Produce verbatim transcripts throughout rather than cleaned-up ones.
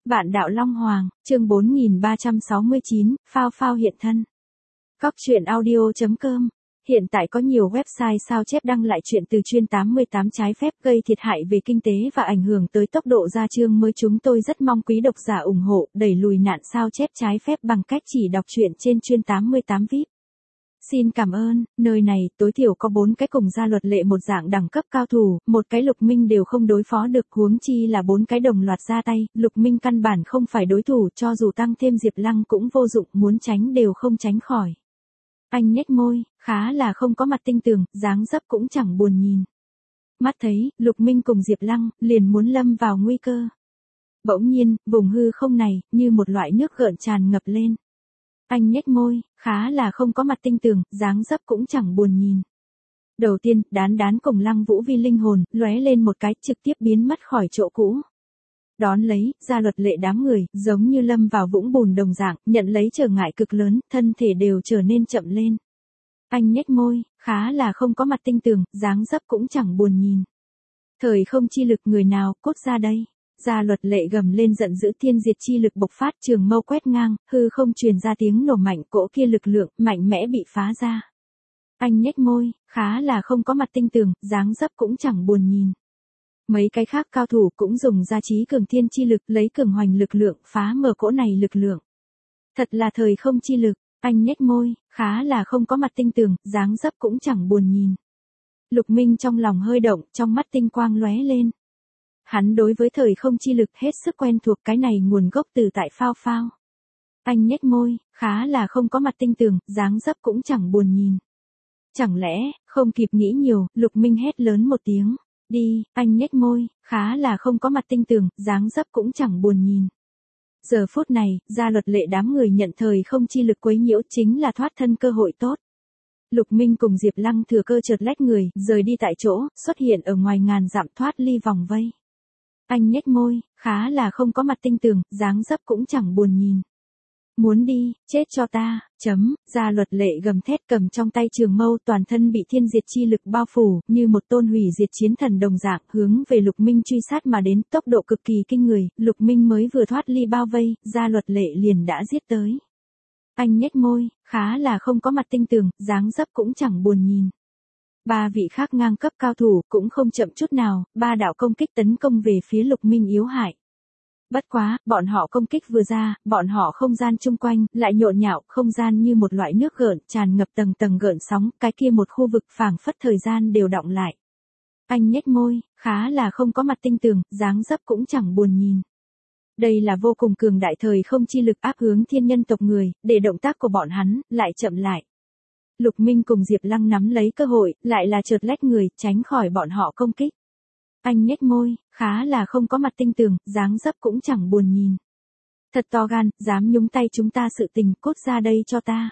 Vạn đạo Long Hoàng, chương bốn nghìn ba trăm sáu mươi chín, phao phao hiện thân. Góc truyện audio chấm com. Hiện tại có nhiều website sao chép đăng lại chuyện từ chuyên tám mươi tám trái phép gây thiệt hại về kinh tế và ảnh hưởng tới tốc độ ra chương mới. Chúng tôi rất mong quý độc giả ủng hộ, đẩy lùi nạn sao chép trái phép bằng cách chỉ đọc truyện trên chuyên tám mươi tám vi ai pi. Xin cảm ơn, nơi này tối thiểu có bốn cái cùng ra luật lệ một dạng đẳng cấp cao thủ, một cái Lục Minh đều không đối phó được, huống chi là bốn cái đồng loạt ra tay, Lục Minh căn bản không phải đối thủ, cho dù tăng thêm Diệp Lăng cũng vô dụng, muốn tránh đều không tránh khỏi. Anh nhếch môi, khá là không có mặt tinh tường, dáng dấp cũng chẳng buồn nhìn. Mắt thấy, Lục Minh cùng Diệp Lăng liền muốn lâm vào nguy cơ. Bỗng nhiên, vùng hư không này như một loại nước gợn tràn ngập lên. Anh nhếch môi, khá là không có mặt tinh tường, dáng dấp cũng chẳng buồn nhìn. Đầu tiên, Đán Đán cùng Lăng Vũ Vi linh hồn lóe lên một cái, trực tiếp biến mất khỏi chỗ cũ. Đón lấy, ra luật lệ đám người, giống như lâm vào vũng bùn đồng dạng, nhận lấy trở ngại cực lớn, thân thể đều trở nên chậm lên. Anh nhếch môi, khá là không có mặt tinh tường, dáng dấp cũng chẳng buồn nhìn. Thời không chi lực người nào, cốt ra đây. Gia luật lệ gầm lên giận dữ, thiên diệt chi lực bộc phát, trường mâu quét ngang, hư không truyền ra tiếng nổ mạnh, cỗ kia lực lượng mạnh mẽ bị phá ra. Anh nhếch môi, khá là không có mặt tinh tường, dáng dấp cũng chẳng buồn nhìn. Mấy cái khác cao thủ cũng dùng ra trí cường thiên chi lực, lấy cường hoành lực lượng phá mở cỗ này lực lượng. Thật là thời không chi lực, anh nhếch môi, khá là không có mặt tinh tường, dáng dấp cũng chẳng buồn nhìn. Lục Minh trong lòng hơi động, trong mắt tinh quang lóe lên. Hắn đối với thời không chi lực hết sức quen thuộc, cái này nguồn gốc từ tại phao phao. Anh nhếch môi, khá là không có mặt tinh tường, dáng dấp cũng chẳng buồn nhìn. Chẳng lẽ, không kịp nghĩ nhiều, Lục Minh hét lớn một tiếng. Đi, anh nhếch môi, khá là không có mặt tinh tường, dáng dấp cũng chẳng buồn nhìn. Giờ phút này, ra luật lệ đám người nhận thời không chi lực quấy nhiễu chính là thoát thân cơ hội tốt. Lục Minh cùng Diệp Lăng thừa cơ chợt lách người, rời đi tại chỗ, xuất hiện ở ngoài ngàn dặm, thoát ly vòng vây. Anh nhếch môi, khá là không có mặt tinh tường, dáng dấp cũng chẳng buồn nhìn. Muốn đi, chết cho ta, chấm, ra luật lệ gầm thét, cầm trong tay trường mâu, toàn thân bị thiên diệt chi lực bao phủ, như một tôn hủy diệt chiến thần đồng dạng, hướng về Lục Minh truy sát mà đến, tốc độ cực kỳ kinh người, Lục Minh mới vừa thoát ly bao vây, ra luật lệ liền đã giết tới. Anh nhếch môi, khá là không có mặt tinh tường, dáng dấp cũng chẳng buồn nhìn. Ba vị khác ngang cấp cao thủ cũng không chậm chút nào, ba đạo công kích tấn công về phía Lục Minh yếu hại. Bất quá, bọn họ công kích vừa ra, bọn họ không gian chung quanh lại nhộn nhạo, không gian như một loại nước gợn tràn ngập tầng tầng gợn sóng, cái kia một khu vực phảng phất thời gian đều đọng lại. Anh nhếch môi, khá là không có mặt tinh tường, dáng dấp cũng chẳng buồn nhìn. Đây là vô cùng cường đại thời không chi lực áp hướng thiên nhân tộc người, để động tác của bọn hắn lại chậm lại. Lục Minh cùng Diệp Lăng nắm lấy cơ hội, lại là chợt lách người, tránh khỏi bọn họ công kích. Anh nhếch môi, khá là không có mặt tinh tường, dáng dấp cũng chẳng buồn nhìn. Thật to gan, dám nhúng tay chúng ta sự tình, cốt ra đây cho ta.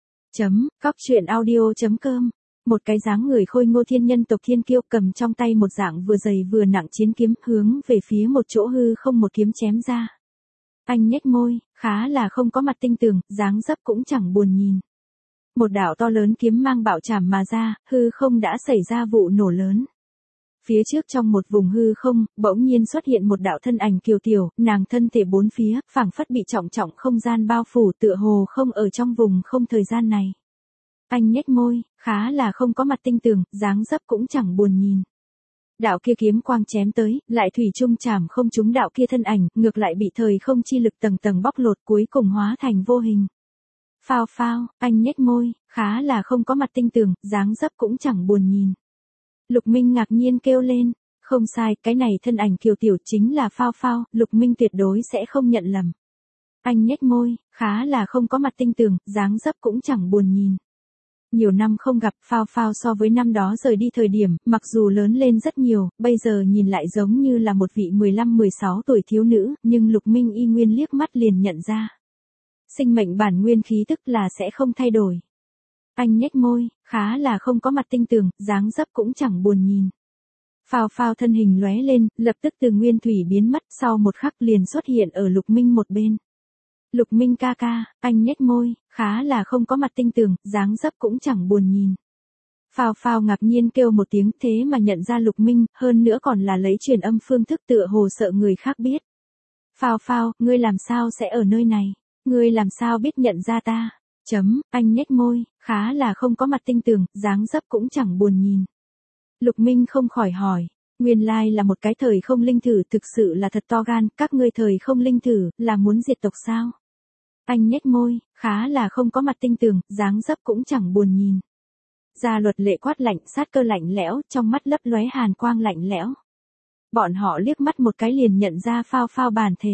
Chấm, góc truyện audio chấm com. Một cái dáng người khôi ngô thiên nhân tộc thiên kiêu cầm trong tay một dạng vừa dày vừa nặng chiến kiếm, hướng về phía một chỗ hư không một kiếm chém ra. Anh nhếch môi, khá là không có mặt tinh tường, dáng dấp cũng chẳng buồn nhìn. Một đạo to lớn kiếm mang bạo chạm mà ra, hư không đã xảy ra vụ nổ lớn. Phía trước trong một vùng hư không, bỗng nhiên xuất hiện một đạo thân ảnh kiều tiểu, nàng thân thể bốn phía, phảng phất bị trọng trọng không gian bao phủ, tựa hồ không ở trong vùng không thời gian này. Anh nhếch môi, khá là không có mặt tinh tường, dáng dấp cũng chẳng buồn nhìn. Đạo kia kiếm quang chém tới, lại thủy chung chạm không trúng đạo kia thân ảnh, ngược lại bị thời không chi lực tầng tầng bóc lột, cuối cùng hóa thành vô hình. Phao phao, anh nhếch môi, khá là không có mặt tinh tường, dáng dấp cũng chẳng buồn nhìn. Lục Minh ngạc nhiên kêu lên, không sai, cái này thân ảnh kiều tiểu chính là phao phao, Lục Minh tuyệt đối sẽ không nhận lầm. Anh nhếch môi, khá là không có mặt tinh tường, dáng dấp cũng chẳng buồn nhìn. Nhiều năm không gặp, phao phao so với năm đó rời đi thời điểm, mặc dù lớn lên rất nhiều, bây giờ nhìn lại giống như là một vị mười lăm mười sáu tuổi thiếu nữ, nhưng Lục Minh y nguyên liếc mắt liền nhận ra. Sinh mệnh bản nguyên khí tức là sẽ không thay đổi. Anh nhếch môi, khá là không có mặt tinh tường, dáng dấp cũng chẳng buồn nhìn. Phao phao thân hình lóe lên, lập tức từ nguyên thủy biến mất, sau một khắc liền xuất hiện ở Lục Minh một bên. Lục Minh ca ca, anh nhếch môi, khá là không có mặt tinh tường, dáng dấp cũng chẳng buồn nhìn. Phao phao ngạc nhiên kêu một tiếng, thế mà nhận ra Lục Minh, hơn nữa còn là lấy truyền âm phương thức, tựa hồ sợ người khác biết. Phao phao, ngươi làm sao sẽ ở nơi này? Ngươi làm sao biết nhận ra ta? Chấm, anh nhếch môi, khá là không có mặt tinh tường, dáng dấp cũng chẳng buồn nhìn. Lục Minh không khỏi hỏi, nguyên lai là một cái thời không linh thử, thực sự là thật to gan, các ngươi thời không linh thử, là muốn diệt tộc sao? Anh nhếch môi, khá là không có mặt tinh tường, dáng dấp cũng chẳng buồn nhìn. Gia Luật Lệ quát lạnh, sát cơ lạnh lẽo, trong mắt lấp lóe hàn quang lạnh lẽo. Bọn họ liếc mắt một cái liền nhận ra Phao Phao bản thể.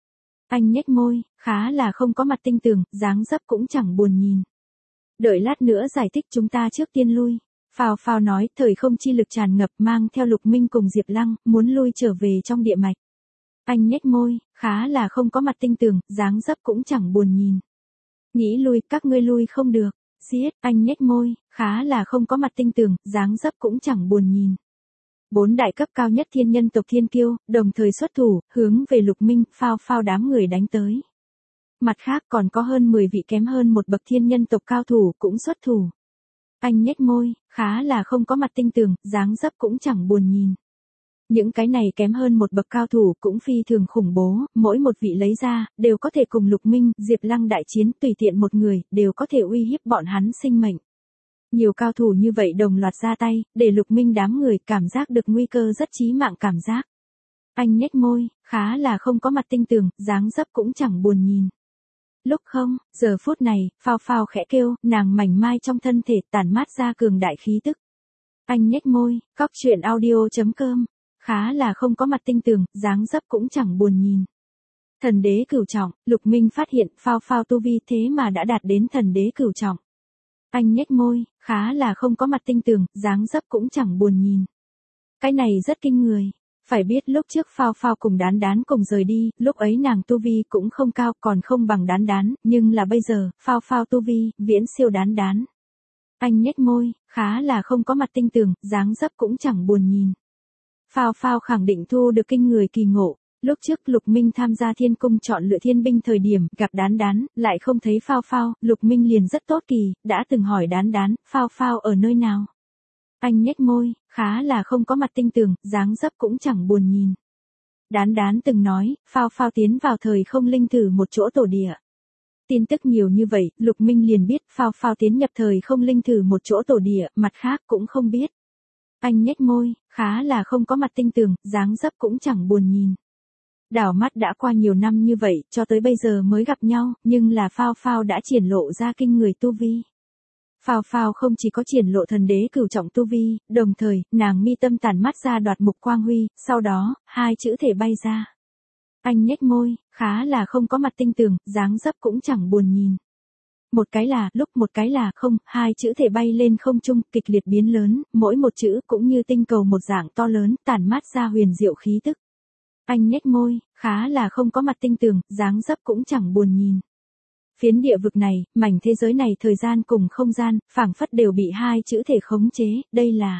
Anh nhếch môi, khá là không có mặt tinh tường, dáng dấp cũng chẳng buồn nhìn. Đợi lát nữa giải thích, chúng ta trước tiên lui. Phao Phao nói, thời không chi lực tràn ngập, mang theo Lục Minh cùng Diệp Lăng, muốn lui trở về trong địa mạch. Anh nhếch môi, khá là không có mặt tinh tường, dáng dấp cũng chẳng buồn nhìn. Nghĩ lui, các ngươi lui không được. Giết, anh nhếch môi, khá là không có mặt tinh tường, dáng dấp cũng chẳng buồn nhìn. Bốn đại cấp cao nhất thiên nhân tộc Thiên Kiêu, đồng thời xuất thủ, hướng về Lục Minh, Phao Phao đám người đánh tới. Mặt khác còn có hơn mười vị kém hơn một bậc thiên nhân tộc cao thủ cũng xuất thủ. Anh nhếch môi, khá là không có mặt tinh tường, dáng dấp cũng chẳng buồn nhìn. Những cái này kém hơn một bậc cao thủ cũng phi thường khủng bố, mỗi một vị lấy ra, đều có thể cùng Lục Minh, Diệp Lăng đại chiến, tùy tiện một người, đều có thể uy hiếp bọn hắn sinh mệnh. Nhiều cao thủ như vậy đồng loạt ra tay, để Lục Minh đám người cảm giác được nguy cơ rất chí mạng cảm giác. Anh nhếch môi, khá là không có mặt tinh tường, dáng dấp cũng chẳng buồn nhìn. Lúc không, giờ phút này, Phao Phao khẽ kêu, nàng mảnh mai trong thân thể tản mát ra cường đại khí tức. Anh nhếch môi, cóc truyện audio chấm com, khá là không có mặt tinh tường, dáng dấp cũng chẳng buồn nhìn. Thần đế cửu trọng, Lục Minh phát hiện Phao Phao tu vi thế mà đã đạt đến thần đế cửu trọng. Anh nhếch môi, khá là không có mặt tinh tường, dáng dấp cũng chẳng buồn nhìn. Cái này rất kinh người. Phải biết lúc trước Phao Phao cùng Đán Đán cùng rời đi, lúc ấy nàng tu vi cũng không cao, còn không bằng Đán Đán, nhưng là bây giờ, Phao Phao tu vi, viễn siêu Đán Đán. Anh nhếch môi, khá là không có mặt tinh tường, dáng dấp cũng chẳng buồn nhìn. Phao Phao khẳng định thu được kinh người kỳ ngộ. Lúc trước Lục Minh tham gia Thiên Cung chọn lựa thiên binh thời điểm, gặp Đán Đán, lại không thấy Phao Phao, Lục Minh liền rất tốt kỳ, đã từng hỏi Đán Đán, Phao Phao ở nơi nào? Anh nhếch môi, khá là không có mặt tinh tường, dáng dấp cũng chẳng buồn nhìn. Đán Đán từng nói, Phao Phao tiến vào thời không linh thử một chỗ tổ địa. Tin tức nhiều như vậy, Lục Minh liền biết Phao Phao tiến nhập thời không linh thử một chỗ tổ địa, mặt khác cũng không biết. Anh nhếch môi, khá là không có mặt tinh tường, dáng dấp cũng chẳng buồn nhìn. Đảo mắt đã qua nhiều năm như vậy, cho tới bây giờ mới gặp nhau, nhưng là Phao Phao đã triển lộ ra kinh người tu vi. Phao Phao không chỉ có triển lộ thần đế cửu trọng tu vi, đồng thời, nàng mi tâm tản mắt ra đoạt mục quang huy, sau đó, hai chữ thể bay ra. Anh nhếch môi, khá là không có mặt tinh tường, dáng dấp cũng chẳng buồn nhìn. Một cái là, lúc một cái là, không, hai chữ thể bay lên không trung, kịch liệt biến lớn, mỗi một chữ cũng như tinh cầu một dạng to lớn, tản mát ra huyền diệu khí tức. Anh nhếch môi, khá là không có mặt tinh tường, dáng dấp cũng chẳng buồn nhìn. Phiến địa vực này, mảnh thế giới này thời gian cùng không gian, phảng phất đều bị hai chữ thể khống chế, đây là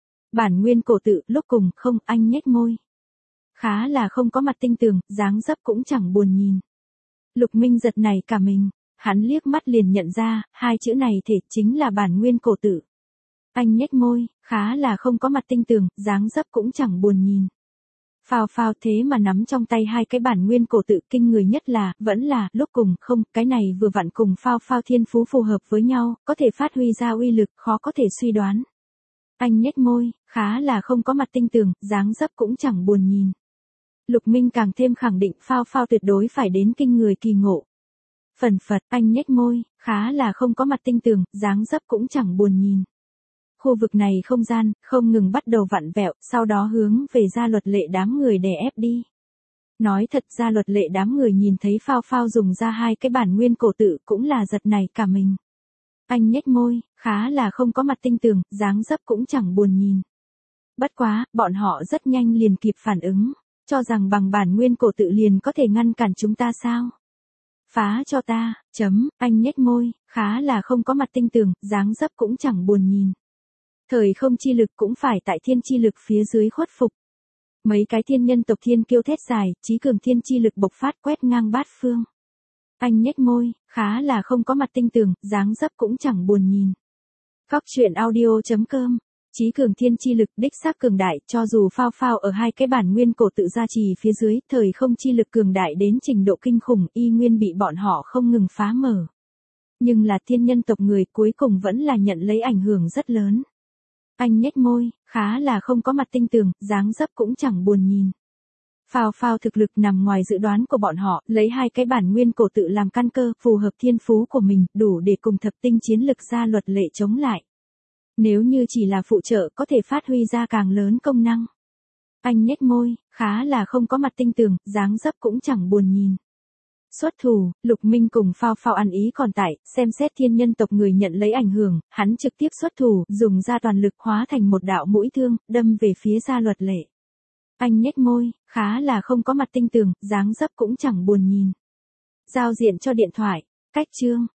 bản nguyên cổ tự, lúc cùng, không, anh nhếch môi. Khá là không có mặt tinh tường, dáng dấp cũng chẳng buồn nhìn. Lục Minh giật này cả mình, hắn liếc mắt liền nhận ra, hai chữ này thể chính là bản nguyên cổ tự. Anh nhếch môi, khá là không có mặt tinh tường, dáng dấp cũng chẳng buồn nhìn. Phao Phao thế mà nắm trong tay hai cái bản nguyên cổ tự, kinh người nhất là, vẫn là, lúc cùng, không, cái này vừa vặn cùng Phao Phao thiên phú phù hợp với nhau, có thể phát huy ra uy lực, khó có thể suy đoán. Anh nhếch môi, khá là không có mặt tinh tường, dáng dấp cũng chẳng buồn nhìn. Lục Minh càng thêm khẳng định Phao Phao tuyệt đối phải đến kinh người kỳ ngộ. Phần phật, anh nhếch môi, khá là không có mặt tinh tường, dáng dấp cũng chẳng buồn nhìn. Khu vực này không gian, không ngừng bắt đầu vặn vẹo, sau đó hướng về Gia Luật Lệ đám người đè ép đi. Nói thật, Gia Luật Lệ đám người nhìn thấy Phao Phao dùng ra hai cái bản nguyên cổ tự cũng là giật này cả mình. Anh nhếch môi, khá là không có mặt tinh tường, dáng dấp cũng chẳng buồn nhìn. Bất quá, bọn họ rất nhanh liền kịp phản ứng, cho rằng bằng bản nguyên cổ tự liền có thể ngăn cản chúng ta sao? Phá cho ta, chấm, anh nhếch môi, khá là không có mặt tinh tường, dáng dấp cũng chẳng buồn nhìn. Thời không chi lực cũng phải tại thiên chi lực phía dưới khuất phục. Mấy cái thiên nhân tộc Thiên Kiêu thét dài, chí cường thiên chi lực bộc phát quét ngang bát phương. Anh nhếch môi, khá là không có mặt tinh tường, dáng dấp cũng chẳng buồn nhìn. Cóc truyện audio chấm com Chí cường thiên chi lực đích xác cường đại, cho dù phao phao ở hai cái bản nguyên cổ tự gia trì phía dưới, thời không chi lực cường đại đến trình độ kinh khủng, y nguyên bị bọn họ không ngừng phá mở. Nhưng là thiên nhân tộc người cuối cùng vẫn là nhận lấy ảnh hưởng rất lớn. Anh nhếch môi, khá là không có mặt tinh tường, dáng dấp cũng chẳng buồn nhìn. Phao phao thực lực nằm ngoài dự đoán của bọn họ, lấy hai cái bản nguyên cổ tự làm căn cơ, phù hợp thiên phú của mình, đủ để cùng thập tinh chiến lực gia luật lệ chống lại. Nếu như chỉ là phụ trợ có thể phát huy ra càng lớn công năng. Anh nhếch môi, khá là không có mặt tinh tường, dáng dấp cũng chẳng buồn nhìn. Xuất thủ, Lục Minh cùng phao phao ăn ý còn tại, xem xét thiên nhân tộc người nhận lấy ảnh hưởng, hắn trực tiếp xuất thủ, dùng ra toàn lực hóa thành một đạo mũi thương, đâm về phía gia luật lệ. Anh nhếch môi, khá là không có mặt tinh tường, dáng dấp cũng chẳng buồn nhìn. Giao diện cho điện thoại, cách chương.